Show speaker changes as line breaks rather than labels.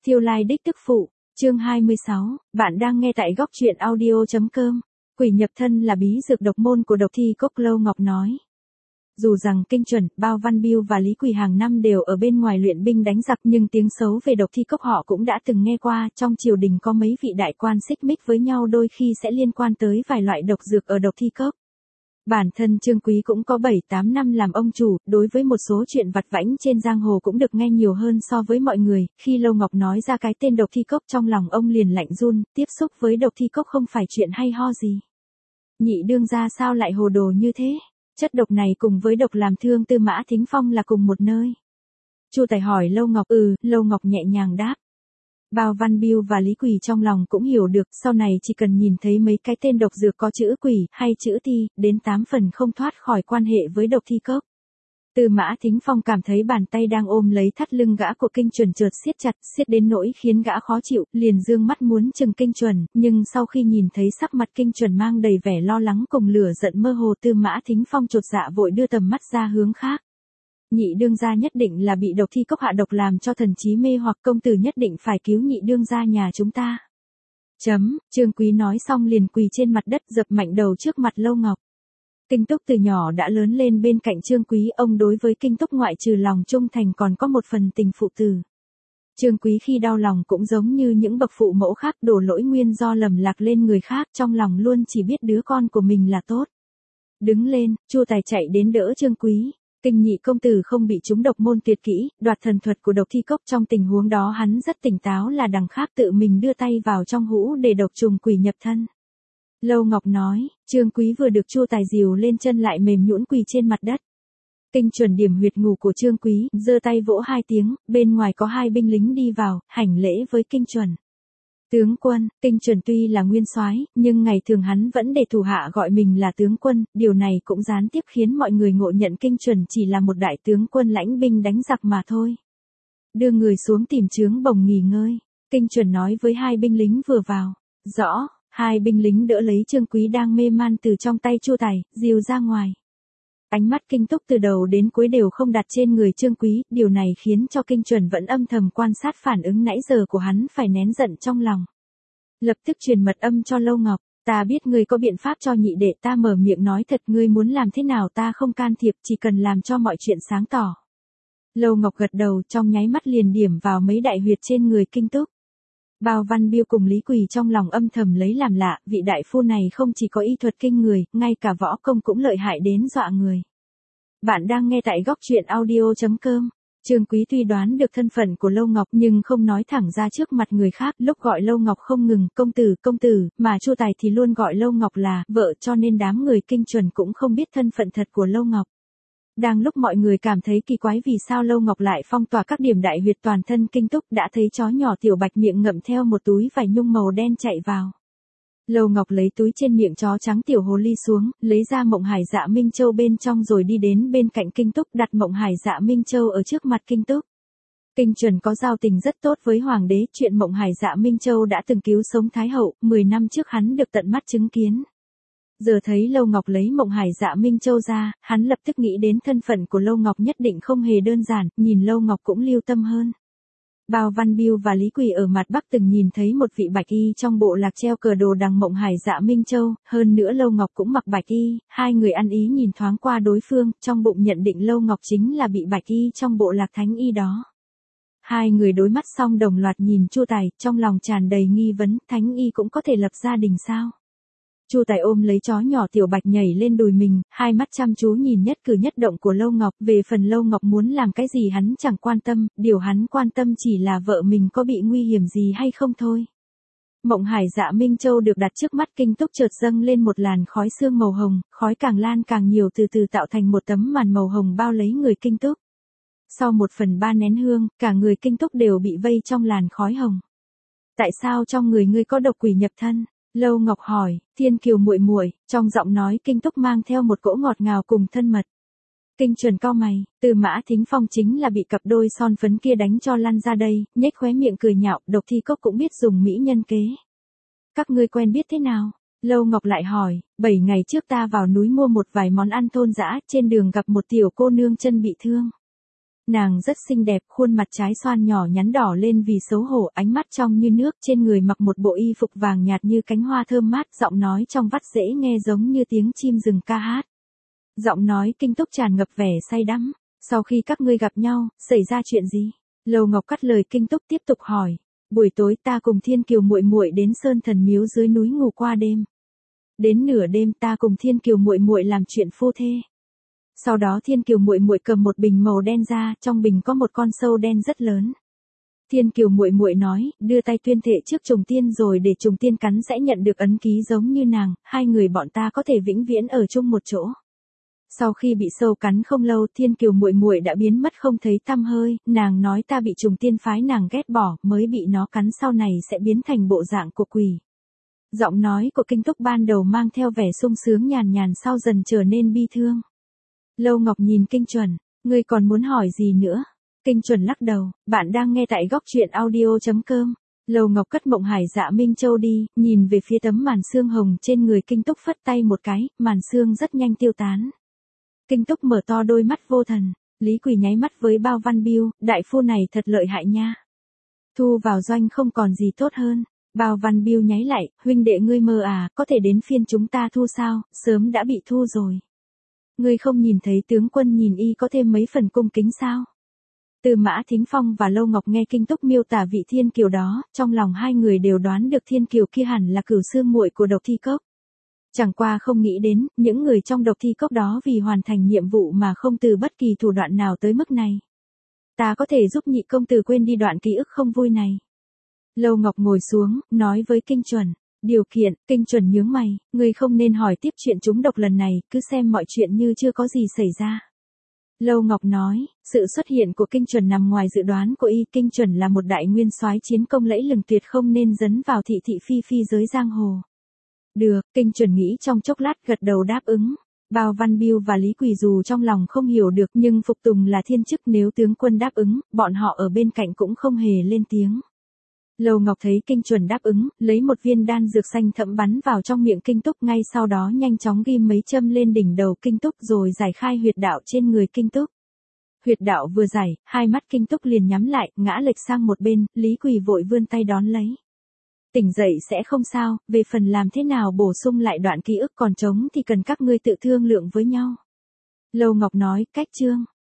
Thiêu Lai đích tức phụ, chương 26, bạn đang nghe tại góc truyện audio.com. Quỷ nhập thân là bí dược độc môn của độc thi cốc, Lâu Ngọc nói. Dù rằng Kinh Chuẩn, Bao Văn Biêu và Lý Quỳ hàng năm đều ở bên ngoài luyện binh đánh giặc, nhưng tiếng xấu về độc thi cốc họ cũng đã từng nghe qua. Trong triều đình có mấy vị đại quan xích mích với nhau, đôi khi sẽ liên quan tới vài loại độc dược ở độc thi cốc. Bản thân Trương Quý cũng có 7-8 năm làm ông chủ, đối với một số chuyện vặt vãnh trên giang hồ cũng được nghe nhiều hơn so với mọi người. Khi Lâu Ngọc nói ra cái tên độc thi cốc, trong lòng ông liền lạnh run, tiếp xúc với độc thi cốc không phải chuyện hay ho gì. Nhị đương gia sao lại hồ đồ như thế? Chất độc này cùng với độc làm thương Tư Mã Thính Phong là cùng một nơi. Chu Tài hỏi Lâu Ngọc. Lâu Ngọc nhẹ nhàng đáp. Bao Văn Biêu và Lý Quỳ trong lòng cũng hiểu được, sau này chỉ cần nhìn thấy mấy cái tên độc dược có chữ quỷ hay chữ thi, đến 8 phần không thoát khỏi quan hệ với độc thi cốc. Tư Mã Thính Phong cảm thấy bàn tay đang ôm lấy thắt lưng gã của Kinh Chuẩn chợt siết chặt, siết đến nỗi khiến gã khó chịu, liền dương mắt muốn chừng Kinh Chuẩn, nhưng sau khi nhìn thấy sắc mặt Kinh Chuẩn mang đầy vẻ lo lắng cùng lửa giận mơ hồ, Tư Mã Thính Phong chột dạ vội đưa tầm mắt ra hướng khác. Nhị đương gia nhất định là bị độc thi cốc hạ độc làm cho thần trí mê hoặc, công tử nhất định phải cứu nhị đương gia nhà chúng ta. Trương Quý nói xong liền quỳ trên mặt đất dập mạnh đầu trước mặt Lâu Ngọc. Kinh Túc từ nhỏ đã lớn lên bên cạnh Trương Quý, ông đối với Kinh Túc ngoại trừ lòng trung thành còn có một phần tình phụ tử. Trương Quý khi đau lòng cũng giống như những bậc phụ mẫu khác, đổ lỗi nguyên do lầm lạc lên người khác, trong lòng luôn chỉ biết đứa con của mình là tốt. Đứng lên, Chu Tài chạy đến đỡ Trương Quý. Kinh nhị công tử không bị trúng độc môn tuyệt kỹ, đoạt thần thuật của độc thi cốc, trong tình huống đó hắn rất tỉnh táo, là đằng khác tự mình đưa tay vào trong hũ để độc trùng quỷ nhập thân. Lâu Ngọc nói. Trương Quý vừa được Chu Tài dìu lên chân lại mềm nhũn quỳ trên mặt đất. Kinh Chuẩn điểm huyệt ngủ của Trương Quý, giơ tay vỗ 2 tiếng, bên ngoài có 2 binh lính đi vào, hành lễ với Kinh Chuẩn. Tướng quân. Kinh Chuẩn tuy là nguyên soái, nhưng ngày thường hắn vẫn để thủ hạ gọi mình là tướng quân, điều này cũng gián tiếp khiến mọi người ngộ nhận Kinh Chuẩn chỉ là một đại tướng quân lãnh binh đánh giặc mà thôi. Đưa người xuống tìm trướng bồng nghỉ ngơi, Kinh Chuẩn nói với 2 binh lính vừa vào. Rõ. 2 binh lính đỡ lấy Trương Quý đang mê man từ trong tay Chu Tài, dìu ra ngoài. Ánh mắt Kinh Túc từ đầu đến cuối đều không đặt trên người Trương Quý, điều này khiến cho Kinh Chuẩn vẫn âm thầm quan sát phản ứng nãy giờ của hắn, phải nén giận trong lòng. Lập tức truyền mật âm cho Lâu Ngọc. Ta biết ngươi có biện pháp cho nhị đệ ta mở miệng nói thật, ngươi muốn làm thế nào ta không can thiệp, chỉ cần làm cho mọi chuyện sáng tỏ. Lâu Ngọc gật đầu, trong nháy mắt liền điểm vào mấy đại huyệt trên người Kinh Túc. Bao Văn Biêu cùng Lý Quỳ trong lòng âm thầm lấy làm lạ, vị đại phu này không chỉ có y thuật kinh người, ngay cả võ công cũng lợi hại đến dọa người. Bạn đang nghe tại góc truyện audio.com. Trương Quý tuy đoán được thân phận của Lâu Ngọc nhưng không nói thẳng ra trước mặt người khác, lúc gọi Lâu Ngọc không ngừng công tử, mà Chu Tài thì luôn gọi Lâu Ngọc là vợ, cho nên đám người Kinh Chuẩn cũng không biết thân phận thật của Lâu Ngọc. Đang lúc mọi người cảm thấy kỳ quái vì sao Lâu Ngọc lại phong tỏa các điểm đại huyệt toàn thân Kinh Túc, đã thấy chó nhỏ Tiểu Bạch miệng ngậm theo một túi vải nhung màu đen chạy vào. Lâu Ngọc lấy túi trên miệng chó trắng Tiểu Hồ Ly xuống, lấy ra Mộng Hải Dạ Minh Châu bên trong rồi đi đến bên cạnh Kinh Túc, đặt Mộng Hải Dạ Minh Châu ở trước mặt Kinh Túc. Kinh Chuẩn có giao tình rất tốt với Hoàng đế, chuyện Mộng Hải Dạ Minh Châu đã từng cứu sống Thái Hậu, 10 năm trước hắn được tận mắt chứng kiến. Giờ thấy Lâu Ngọc lấy Mộng Hải Dạ Minh Châu ra, hắn lập tức nghĩ đến thân phận của Lâu Ngọc nhất định không hề đơn giản, nhìn Lâu Ngọc cũng lưu tâm hơn. Bao Văn Biêu và Lý Quỳ ở mặt Bắc từng nhìn thấy một vị bạch y trong bộ lạc treo cờ đồ đằng Mộng Hải Dạ Minh Châu, hơn nữa Lâu Ngọc cũng mặc bạch y, 2 người ăn ý nhìn thoáng qua đối phương, trong bụng nhận định Lâu Ngọc chính là bị bạch y trong bộ lạc thánh y đó. 2 người đối mắt xong đồng loạt nhìn Chu Tài, trong lòng tràn đầy nghi vấn, thánh y cũng có thể lập gia đình sao? Chu Tài ôm lấy chó nhỏ Tiểu Bạch nhảy lên đùi mình, 2 mắt chăm chú nhìn nhất cử nhất động của Lâu Ngọc, về phần Lâu Ngọc muốn làm cái gì hắn chẳng quan tâm, điều hắn quan tâm chỉ là vợ mình có bị nguy hiểm gì hay không thôi. Mộng Hải Dạ Minh Châu được đặt trước mắt Kinh Túc, chợt dâng lên một làn khói sương màu hồng, khói càng lan càng nhiều, từ từ tạo thành một tấm màn màu hồng bao lấy người Kinh Túc. Sau 1/3 nén hương, cả người Kinh Túc đều bị vây trong làn khói hồng. Tại sao trong người ngươi có độc quỷ nhập thân? Lâu Ngọc hỏi. Thiên Kiều muội muội, trong giọng nói Kinh Túc mang theo một cỗ ngọt ngào cùng thân mật. Kinh Chuẩn cau mày, Tư Mã Thính Phong chính là bị cặp đôi son phấn kia đánh cho lăn ra đây, nhếch khóe miệng cười nhạo, độc thi cốc cũng biết dùng mỹ nhân kế. Các ngươi quen biết thế nào? Lâu Ngọc lại hỏi. 7 ngày trước ta vào núi mua một vài món ăn thôn dã, trên đường gặp một tiểu cô nương chân bị thương. Nàng rất xinh đẹp, khuôn mặt trái xoan nhỏ nhắn đỏ lên vì xấu hổ, ánh mắt trong như nước, trên người mặc một bộ y phục vàng nhạt như cánh hoa thơm mát, giọng nói trong vắt dễ nghe giống như tiếng chim rừng ca hát. Giọng nói Kinh Túc tràn ngập vẻ say đắm. Sau khi các ngươi gặp nhau, xảy ra chuyện gì? Lâu Ngọc cắt lời Kinh Túc tiếp tục hỏi. Buổi tối ta cùng Thiên Kiều muội muội đến Sơn Thần Miếu dưới núi ngủ qua đêm. Đến nửa đêm ta cùng Thiên Kiều muội muội làm chuyện phu thê. Sau đó Thiên Kiều muội muội cầm một bình màu đen ra, trong bình có một con sâu đen rất lớn. Thiên Kiều muội muội nói, đưa tay tuyên thệ trước trùng tiên rồi để trùng tiên cắn sẽ nhận được ấn ký giống như nàng, hai người bọn ta có thể vĩnh viễn ở chung một chỗ. Sau khi bị sâu cắn không lâu, Thiên Kiều muội muội đã biến mất không thấy tăm hơi, nàng nói ta bị trùng tiên phái nàng ghét bỏ, mới bị nó cắn sau này sẽ biến thành bộ dạng của quỷ. Giọng nói của Kinh Túc ban đầu mang theo vẻ sung sướng nhàn nhàn sau dần trở nên bi thương. Lâu Ngọc nhìn Kinh Chuẩn, ngươi còn muốn hỏi gì nữa? Kinh Chuẩn lắc đầu, bạn đang nghe tại góc truyện audio.com. Lâu Ngọc cất Mộng Hải Dạ Minh Châu đi, nhìn về phía tấm màn sương hồng trên người Kinh Túc phất tay một cái, màn sương rất nhanh tiêu tán. Kinh Túc mở to đôi mắt vô thần, Lý Quỳ nháy mắt với Bao Văn Biêu, đại phu này thật lợi hại nha. Thu vào doanh không còn gì tốt hơn. Bao Văn Biêu nháy lại, huynh đệ ngươi mơ à, có thể đến phiên chúng ta thu sao, sớm đã bị thu rồi. Ngươi không nhìn thấy tướng quân nhìn y có thêm mấy phần cung kính sao? Từ Mã Thính Phong và Lâu Ngọc nghe Kinh Túc miêu tả vị Thiên Kiều đó, trong lòng hai người đều đoán được Thiên Kiều kia hẳn là Cửu Xương muội của Độc Thi Cốc. Chẳng qua không nghĩ đến, những người trong Độc Thi Cốc đó vì hoàn thành nhiệm vụ mà không từ bất kỳ thủ đoạn nào tới mức này. Ta có thể giúp nhị công tử quên đi đoạn ký ức không vui này. Lâu Ngọc ngồi xuống, nói với Kinh Chuẩn. Điều kiện, Kinh Chuẩn nhướng mày, ngươi không nên hỏi tiếp chuyện chúng độc lần này, cứ xem mọi chuyện như chưa có gì xảy ra. Lâu Ngọc nói, sự xuất hiện của Kinh Chuẩn nằm ngoài dự đoán của y, Kinh Chuẩn là một đại nguyên soái chiến công lẫy lừng tuyệt không nên dấn vào thị thị phi phi giới giang hồ. Được, Kinh Chuẩn nghĩ trong chốc lát gật đầu đáp ứng. Bao Văn Biêu và Lý Quỳ dù trong lòng không hiểu được nhưng phục tùng là thiên chức, nếu tướng quân đáp ứng, bọn họ ở bên cạnh cũng không hề lên tiếng. Lâu Ngọc thấy Kinh Chuẩn đáp ứng, lấy một viên đan dược xanh thẫm bắn vào trong miệng Kinh Túc, ngay sau đó nhanh chóng ghim mấy châm lên đỉnh đầu Kinh Túc rồi giải khai huyệt đạo trên người Kinh Túc. Huyệt đạo vừa giải, hai mắt Kinh Túc liền nhắm lại, ngã lệch sang một bên, Lý Quỳ vội vươn tay đón lấy. Tỉnh dậy sẽ không sao, về phần làm thế nào bổ sung lại đoạn ký ức còn trống thì cần các ngươi tự thương lượng với nhau. Lâu Ngọc nói, cách chương.